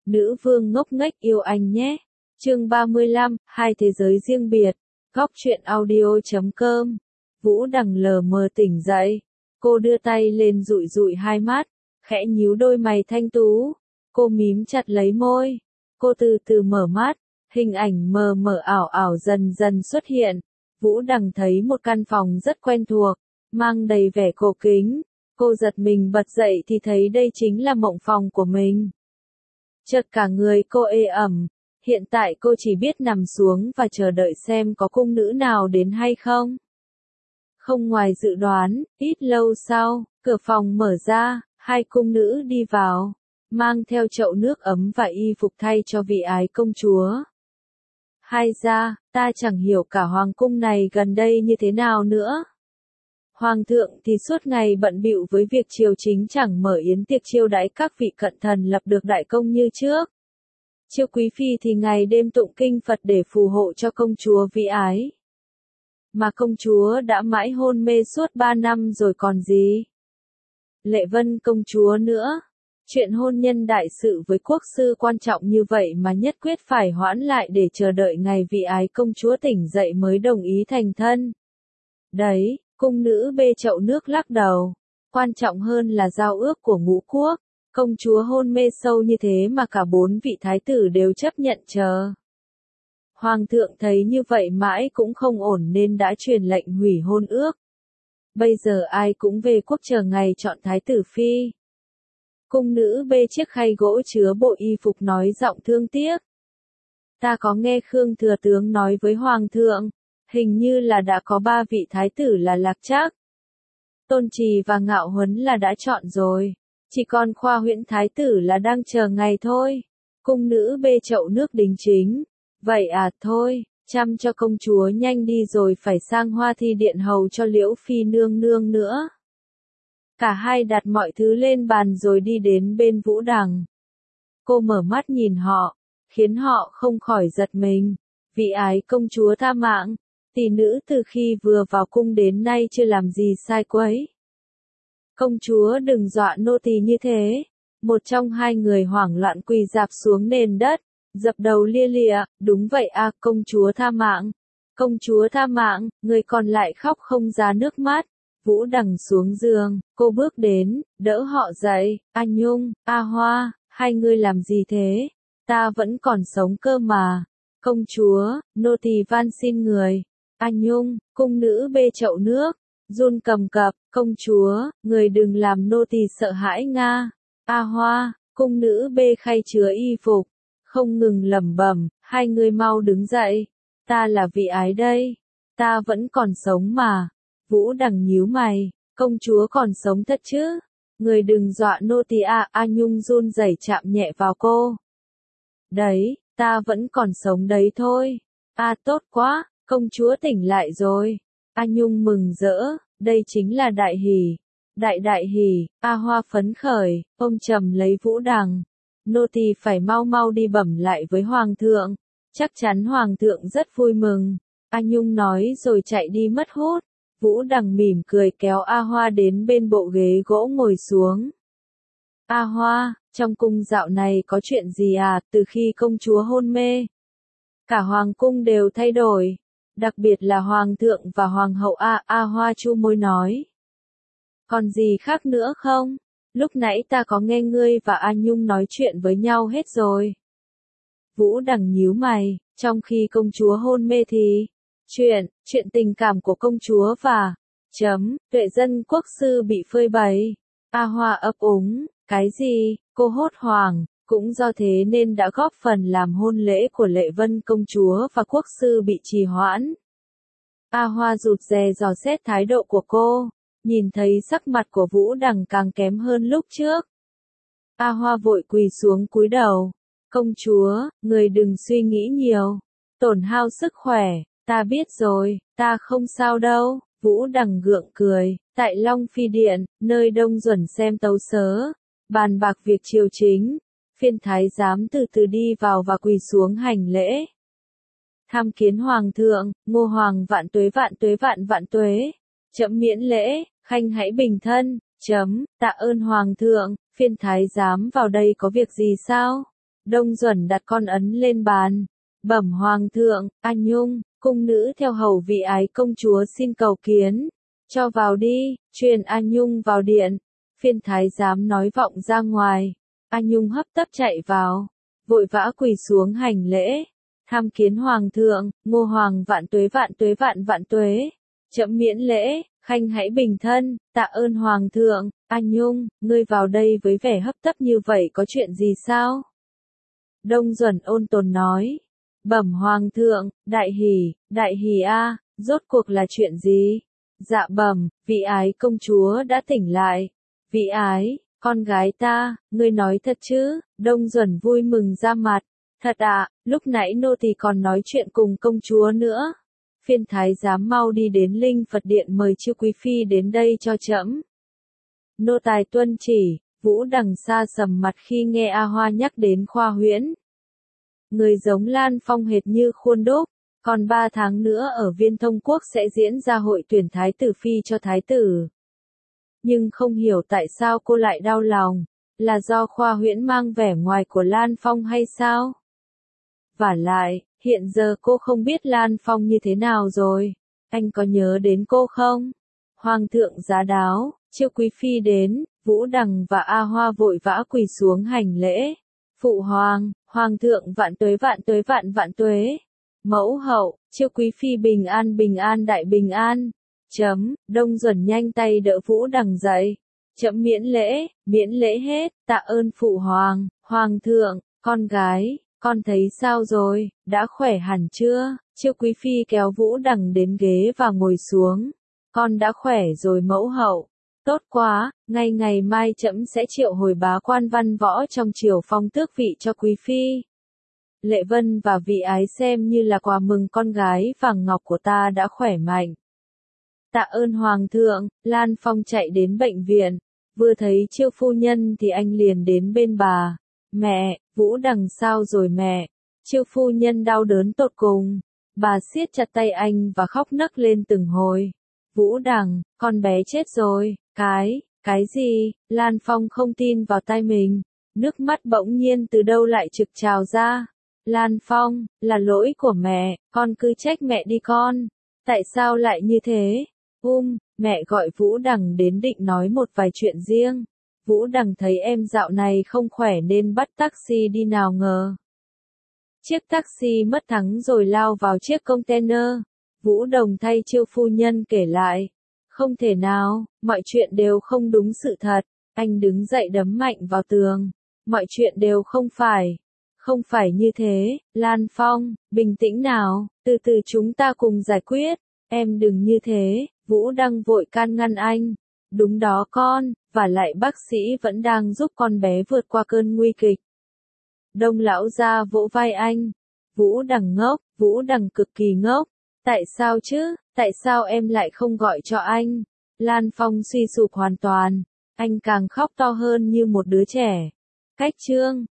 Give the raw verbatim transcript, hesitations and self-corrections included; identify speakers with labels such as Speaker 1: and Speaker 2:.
Speaker 1: Nữ vương ngốc nghếch yêu anh nhé. Chương ba mươi lăm, hai thế giới riêng biệt. Góc truyện audio chấm com. Vũ Đằng lờ mờ tỉnh dậy. Cô đưa tay lên dụi dụi hai mắt, khẽ nhíu đôi mày thanh tú. Cô mím chặt lấy môi. Cô từ từ mở mắt, hình ảnh mờ mờ ảo ảo dần dần xuất hiện. Vũ Đằng thấy một căn phòng rất quen thuộc, mang đầy vẻ cổ kính. Cô giật mình bật dậy thì thấy đây chính là mộng phòng của mình. Chợt cả người cô ê ẩm, hiện tại cô chỉ biết nằm xuống và chờ đợi xem có cung nữ nào đến hay không. Không ngoài dự đoán, ít lâu sau, cửa phòng mở ra, hai cung nữ đi vào, mang theo chậu nước ấm và y phục thay cho vị ái công chúa. Hai ra, ta chẳng hiểu cả hoàng cung này gần đây như thế nào nữa. Hoàng thượng thì suốt ngày bận bịu với việc triều chính chẳng mở yến tiệc chiêu đãi các vị cận thần lập được đại công như trước. Chiêu quý phi thì ngày đêm tụng kinh Phật để phù hộ cho công chúa vĩ ái. Mà công chúa đã mãi hôn mê suốt ba năm rồi còn gì. Lệ Vân công chúa nữa. Chuyện hôn nhân đại sự với quốc sư quan trọng như vậy mà nhất quyết phải hoãn lại để chờ đợi ngày vĩ ái công chúa tỉnh dậy mới đồng ý thành thân. Đấy, cung nữ bê chậu nước lắc đầu. Quan trọng hơn là giao ước của ngũ quốc. Công chúa hôn mê sâu như thế mà cả bốn vị thái tử đều chấp nhận chờ. Hoàng thượng thấy như vậy mãi cũng không ổn nên đã truyền lệnh hủy hôn ước. Bây giờ ai cũng về quốc chờ ngày chọn thái tử phi. Cung nữ bê chiếc khay gỗ chứa bộ y phục nói giọng thương tiếc. Ta có nghe Khương thừa tướng nói với Hoàng thượng, hình như là đã có ba vị thái tử là Lạc Trác, Tôn Trì và Ngạo Huấn là đã chọn rồi. Chỉ còn Khoa Huyễn thái tử là đang chờ ngày thôi. Cung nữ bê chậu nước đính chính. Vậy à thôi, chăm cho công chúa nhanh đi rồi phải sang Hoa Thi điện hầu cho Liễu Phi nương nương nữa. Cả hai đặt mọi thứ lên bàn rồi đi đến bên Vũ Đằng. Cô mở mắt nhìn họ, khiến họ không khỏi giật mình. Vị ái công chúa tha mạng, tỷ nữ từ khi vừa vào cung đến nay chưa làm gì sai quấy. Công chúa đừng dọa nô tỳ như thế. Một trong hai người hoảng loạn quỳ rạp xuống nền đất, dập đầu lia lịa, đúng vậy à, công chúa tha mạng. Công chúa tha mạng, người còn lại khóc không ra nước mắt. Vũ Đằng xuống giường, cô bước đến, đỡ họ dậy. A Nhung, A Hoa, hai người làm gì thế? Ta vẫn còn sống cơ mà. Công chúa, nô tỳ van xin người. A Nhung, cung nữ bê chậu nước, run cầm cập, công chúa, người đừng làm nô tỳ sợ hãi nga. A Hoa, cung nữ bê khay chứa y phục, không ngừng lẩm bẩm, hai người mau đứng dậy. Ta là vị ái đây. Ta vẫn còn sống mà. Vũ Đằng nhíu mày, công chúa còn sống thật chứ? Người đừng dọa nô tỳ à. A Nhung run rẩy chạm nhẹ vào cô. Đấy, ta vẫn còn sống đấy thôi. À tốt quá, công chúa tỉnh lại rồi. A Nhung mừng rỡ, đây chính là đại hỷ. Đại đại hỷ. A Hoa phấn khởi, ôm chầm lấy Vũ Đằng. Nô tỳ phải mau mau đi bẩm lại với Hoàng thượng. Chắc chắn Hoàng thượng rất vui mừng. A Nhung nói rồi chạy đi mất hút. Vũ Đằng mỉm cười kéo A Hoa đến bên bộ ghế gỗ ngồi xuống. A Hoa, trong cung dạo này có chuyện gì à? Từ khi công chúa hôn mê, cả hoàng cung đều thay đổi. Đặc biệt là Hoàng thượng và Hoàng hậu. A, A Hoa chu môi nói. Còn gì khác nữa không? Lúc nãy ta có nghe ngươi và A Nhung nói chuyện với nhau hết rồi. Vũ Đằng nhíu mày, trong khi công chúa hôn mê thì... Chuyện, chuyện tình cảm của công chúa và... Chấm, tuệ dân quốc sư bị phơi bày. A Hoa ấp úng, cái gì, cô hốt hoảng, cũng do thế nên đã góp phần làm hôn lễ của Lệ Vân công chúa và quốc sư bị trì hoãn. A Hoa rụt rè dò xét thái độ của cô, nhìn thấy sắc mặt của Vũ Đằng càng kém hơn lúc trước. A Hoa vội quỳ xuống cúi đầu. Công chúa, người đừng suy nghĩ nhiều, tổn hao sức khỏe. Ta biết rồi, ta không sao đâu. Vũ Đằng gượng cười. Tại Long Phi Điện, nơi Đông Duẩn xem tấu sớ, bàn bạc việc triều chính, phiên thái giám từ từ đi vào và quỳ xuống hành lễ. Tham kiến Hoàng thượng, Ngô Hoàng vạn tuế vạn tuế vạn vạn tuế. Chấm miễn lễ, khanh hãy bình thân. Chấm, tạ ơn Hoàng thượng. Phiên thái giám vào đây có việc gì sao? Đông Duẩn đặt con ấn lên bàn. Bẩm hoàng thượng, A Nhung, cung nữ theo hầu vị ái công chúa xin cầu kiến. Cho vào đi, truyền A Nhung vào điện. Phiên thái giám nói vọng ra ngoài. A Nhung hấp tấp chạy vào, vội vã quỳ xuống hành lễ. Tham kiến hoàng thượng, Ngô hoàng vạn tuế vạn tuế vạn vạn tuế. Chậm miễn lễ, khanh hãy bình thân, tạ ơn hoàng thượng. A Nhung, ngươi vào đây với vẻ hấp tấp như vậy có chuyện gì sao? Đông Duẩn ôn tồn nói. Bẩm hoàng thượng, đại hỉ, đại hỉ a, rốt cuộc là chuyện gì? Dạ bẩm, vị ái công chúa đã tỉnh lại. Vị ái, con gái ta, ngươi nói thật chứ? Đông Duẩn vui mừng ra mặt. Thật ạ, à, lúc nãy nô tỳ còn nói chuyện cùng công chúa nữa. Phiên thái giám mau đi đến Linh Phật Điện mời Chiêu quý phi đến đây cho trẫm. Nô tài tuân chỉ. Vũ Đằng xa sầm mặt khi nghe A Hoa nhắc đến Khoa Huyễn. Người giống Lan Phong hệt như khuôn đúc. Còn ba tháng nữa ở Viên Thông Quốc sẽ diễn ra hội tuyển thái tử phi cho thái tử. Nhưng không hiểu tại sao cô lại đau lòng. Là do Khoa Huyễn mang vẻ ngoài của Lan Phong hay sao? Vả lại, hiện giờ cô không biết Lan Phong như thế nào rồi. Anh có nhớ đến cô không? Hoàng thượng giá đáo, Chiêu quý phi đến, Vũ Đằng và A Hoa vội vã quỳ xuống hành lễ. Phụ hoàng, hoàng thượng vạn tuế vạn tuế vạn vạn tuế. Mẫu hậu, Chiêu quý phi bình an bình an đại bình an. Chấm, Đông Duẩn nhanh tay đỡ Vũ Đằng dậy. Chấm miễn lễ, miễn lễ hết, tạ ơn phụ hoàng, hoàng thượng, con gái, con thấy sao rồi, đã khỏe hẳn chưa? Chiêu quý phi kéo Vũ Đằng đến ghế và ngồi xuống. Con đã khỏe rồi mẫu hậu. Tốt quá, ngay ngày mai trẫm sẽ triệu hồi bá quan văn võ trong triều phong tước vị cho quý phi. Lệ Vân và vị ái xem như là quà mừng con gái vàng ngọc của ta đã khỏe mạnh. Tạ ơn hoàng thượng. Lan Phong chạy đến bệnh viện, vừa thấy Chiêu phu nhân thì anh liền đến bên bà. Mẹ, Vũ Đằng sao rồi mẹ? Chiêu phu nhân đau đớn tột cùng. Bà siết chặt tay anh và khóc nấc lên từng hồi. Vũ Đằng, con bé chết rồi. Cái, cái gì? Lan Phong không tin vào tai mình. Nước mắt bỗng nhiên từ đâu lại trực trào ra. Lan Phong, là lỗi của mẹ, con cứ trách mẹ đi con. Tại sao lại như thế? Um, mẹ gọi Vũ Đằng đến định nói một vài chuyện riêng. Vũ Đằng thấy em dạo này không khỏe nên bắt taxi đi nào ngờ. Chiếc taxi mất thắng rồi lao vào chiếc container. Vũ Đồng thay Chiêu phu nhân kể lại. Không thể nào, mọi chuyện đều không đúng sự thật. Anh đứng dậy đấm mạnh vào tường. Mọi chuyện đều không phải. Không phải như thế, Lan Phong, bình tĩnh nào, từ từ chúng ta cùng giải quyết. Em đừng như thế, Vũ Đăng vội can ngăn anh. Đúng đó con, và lại bác sĩ vẫn đang giúp con bé vượt qua cơn nguy kịch. Đông lão ra vỗ vai anh. Vũ Đằng ngốc, Vũ Đằng cực kỳ ngốc. Tại sao chứ, tại sao em lại không gọi cho anh? Lan Phong suy sụp hoàn toàn. Anh càng khóc to hơn như một đứa trẻ. Cách chương